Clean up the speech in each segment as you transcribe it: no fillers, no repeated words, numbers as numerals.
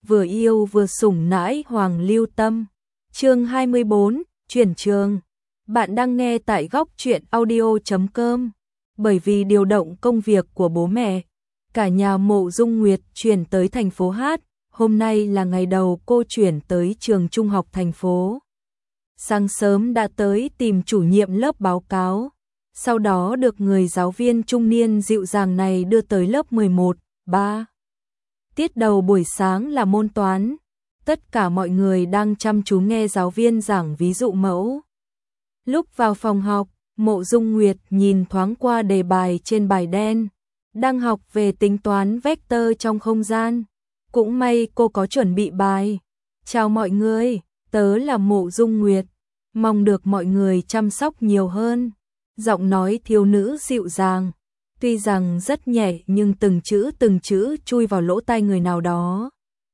vừa yêu vừa sủng nãi Hoàng Lưu Tâm. Chương 24, chuyển trường. Bạn đang nghe tại góc truyện audio.com. Bởi vì điều động công việc của bố mẹ, cả nhà Mộ Dung Nguyệt chuyển tới thành phố Hát. Hôm nay là ngày đầu cô chuyển tới trường trung học thành phố. Sáng sớm đã tới tìm chủ nhiệm lớp báo cáo, sau đó được người giáo viên trung niên dịu dàng này đưa tới lớp 11, 3. Tiết đầu buổi sáng là môn toán. Tất cả mọi người đang chăm chú nghe giáo viên giảng ví dụ mẫu. Lúc vào phòng học, Mộ Dung Nguyệt nhìn thoáng qua đề bài trên bài đen, đang học về tính toán vector trong không gian. Cũng may cô có chuẩn bị bài. Chào mọi người, tớ là Mộ Dung Nguyệt, mong được mọi người chăm sóc nhiều hơn. Giọng nói thiếu nữ dịu dàng, tuy rằng rất nhẹ nhưng từng chữ chui vào lỗ tai người nào đó.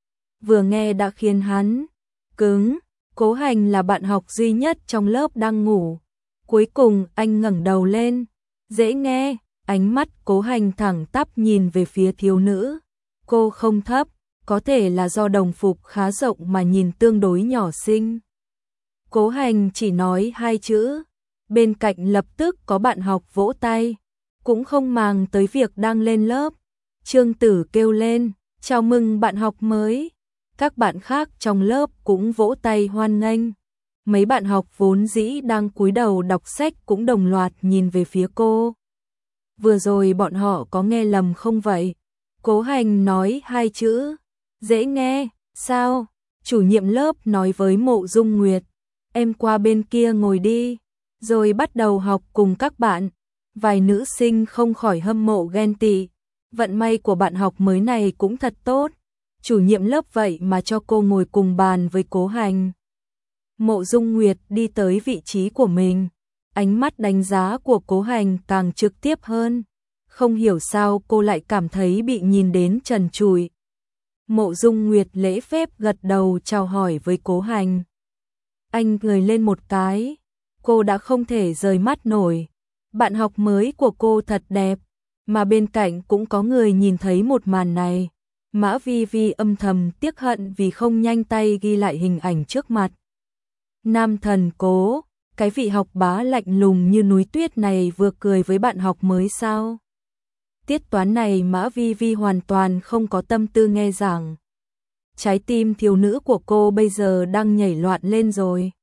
Vừa nghe đã khiến hắn cứng. Cố Hành là bạn học duy nhất trong lớp đang ngủ. Cuối cùng anh ngẩng đầu lên. Dễ nghe, ánh mắt Cố Hành thẳng tắp nhìn về phía thiếu nữ. Cô không thấp, có thể là do đồng phục khá rộng mà nhìn tương đối nhỏ xinh. Cố Hành chỉ nói 2 chữ. Bên cạnh lập tức có bạn học vỗ tay, cũng không màng tới việc đang lên lớp. Trương Tử kêu lên, chào mừng bạn học mới. Các bạn khác trong lớp cũng vỗ tay hoan nghênh. Mấy bạn học vốn dĩ đang cúi đầu đọc sách cũng đồng loạt nhìn về phía cô. Vừa rồi bọn họ có nghe lầm không vậy? Cố Hành nói 2 chữ. Dễ nghe, sao? Chủ nhiệm lớp nói với Mộ Dung Nguyệt. Em qua bên kia ngồi đi. Rồi bắt đầu học cùng các bạn. Vài nữ sinh không khỏi hâm mộ ghen tị. Vận may của bạn học mới này cũng thật tốt. Chủ nhiệm lớp vậy mà cho cô ngồi cùng bàn với Cố Hành. Mộ Dung Nguyệt đi tới vị trí của mình. Ánh mắt đánh giá của Cố Hành càng trực tiếp hơn. Không hiểu sao cô lại cảm thấy bị nhìn đến trần trụi. Mộ Dung Nguyệt lễ phép gật đầu chào hỏi với Cố Hành. Anh cười lên một cái. Cô đã không thể rời mắt nổi. Bạn học mới của cô thật đẹp. Mà bên cạnh cũng có người nhìn thấy một màn này. Mã Vi Vi âm thầm tiếc hận vì không nhanh tay ghi lại hình ảnh trước mặt. Nam thần Cố, cái vị học bá lạnh lùng như núi tuyết này vừa cười với bạn học mới sao? Tiết toán này Mã Vi Vi hoàn toàn không có tâm tư nghe giảng. Trái tim thiếu nữ của cô bây giờ đang nhảy loạn lên rồi.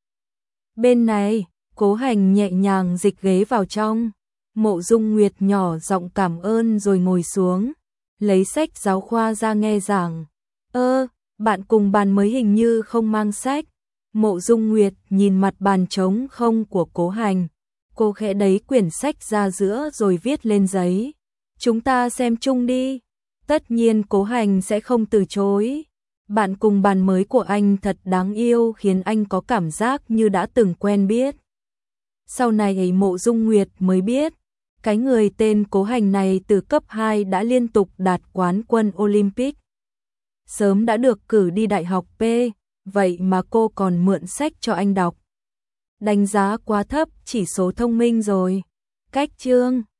Bên này, Cố Hành nhẹ nhàng dịch ghế vào trong. Mộ Dung Nguyệt nhỏ giọng cảm ơn rồi ngồi xuống, lấy sách giáo khoa ra nghe giảng. Bạn cùng bàn mới hình như không mang sách. Mộ Dung Nguyệt nhìn mặt bàn trống không của Cố Hành. Cô khẽ đẩy quyển sách ra giữa rồi viết lên giấy. Chúng ta xem chung đi. Tất nhiên Cố Hành sẽ không từ chối. Bạn cùng bàn mới của anh thật đáng yêu khiến anh có cảm giác như đã từng quen biết. Sau này Mộ Dung Nguyệt mới biết, cái người tên Cố Hành này từ cấp 2 đã liên tục đạt quán quân Olympic. Sớm đã được cử đi đại học P, vậy mà cô còn mượn sách cho anh đọc. Đánh giá quá thấp chỉ số thông minh rồi. Cách chương